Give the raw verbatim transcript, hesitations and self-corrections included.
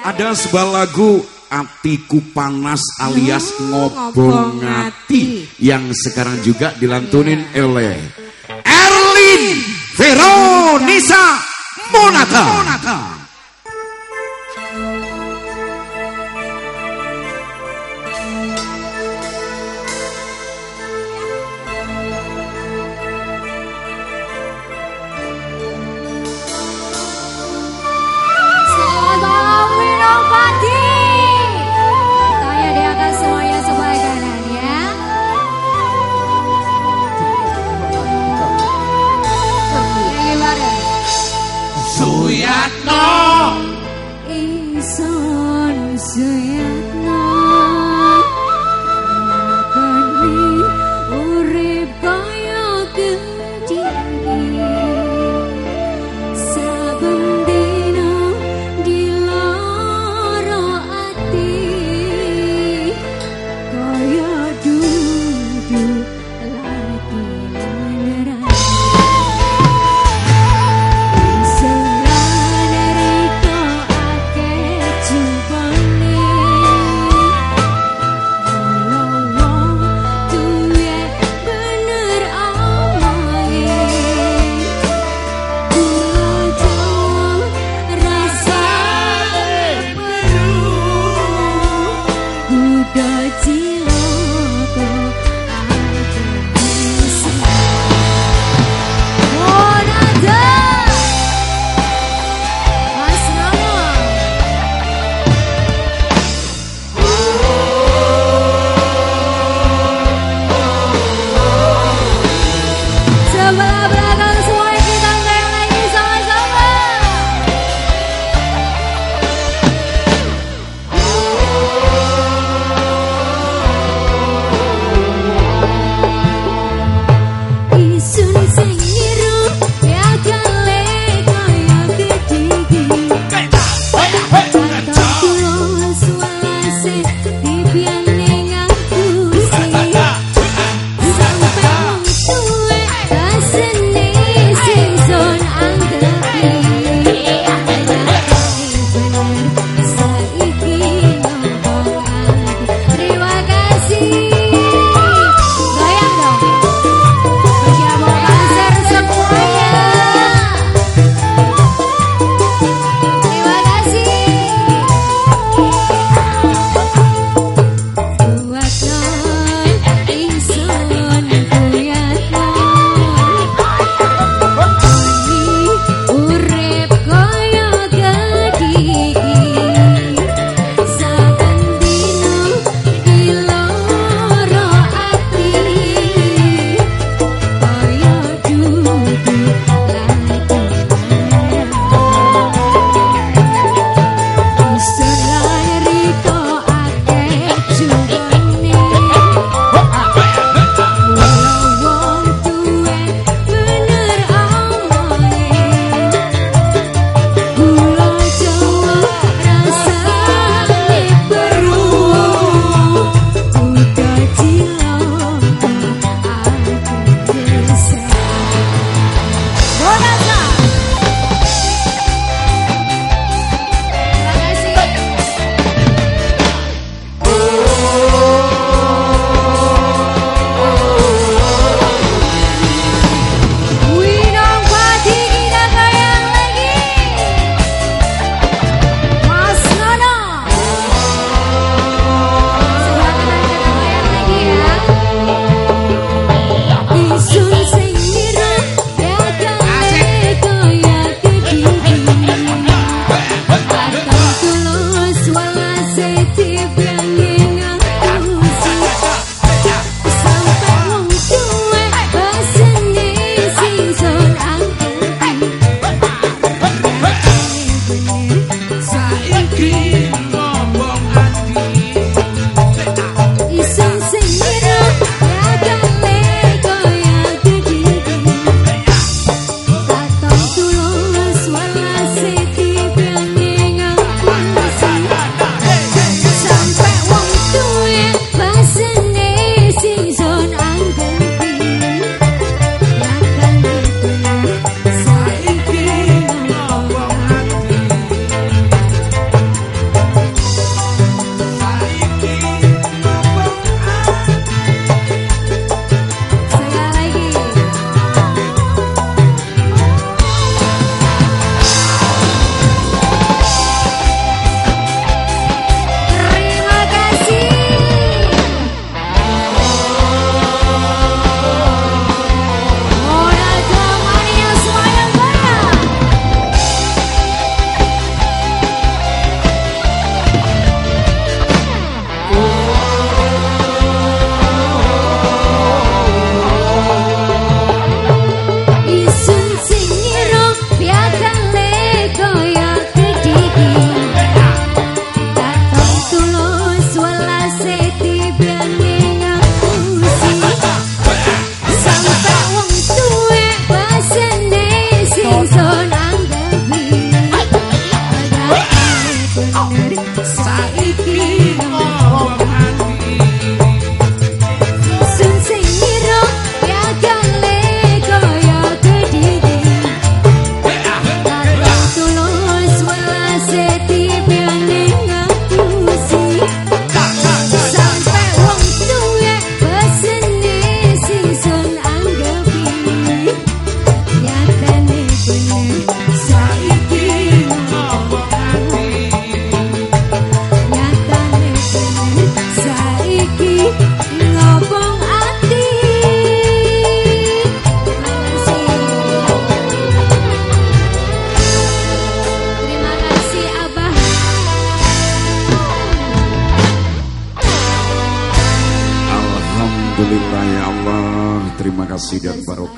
Ada sebuah lagu Atiku Panas alias Ngobong Ati yang sekarang juga dilantunin oleh Erlin Veronisa Monata. Suyatno Ingsun Suyatno Lakoni urip kaya gendhigi saben dina dilara ati kaya dudu lagi laneran Jubane bener saiki ngobong ati. Sun sing ngira ya gale kaya kediri. Kadang tulus welase tibyane ngapusi. Sampai wong tuwe pesene sing sun anggepi. Nyatane bener saiki ngobong ati. Nyatane bener saiki ngobong ati. Terima kasih Abah. Alhamdulillah ya Allah. Terima kasih dan barokah.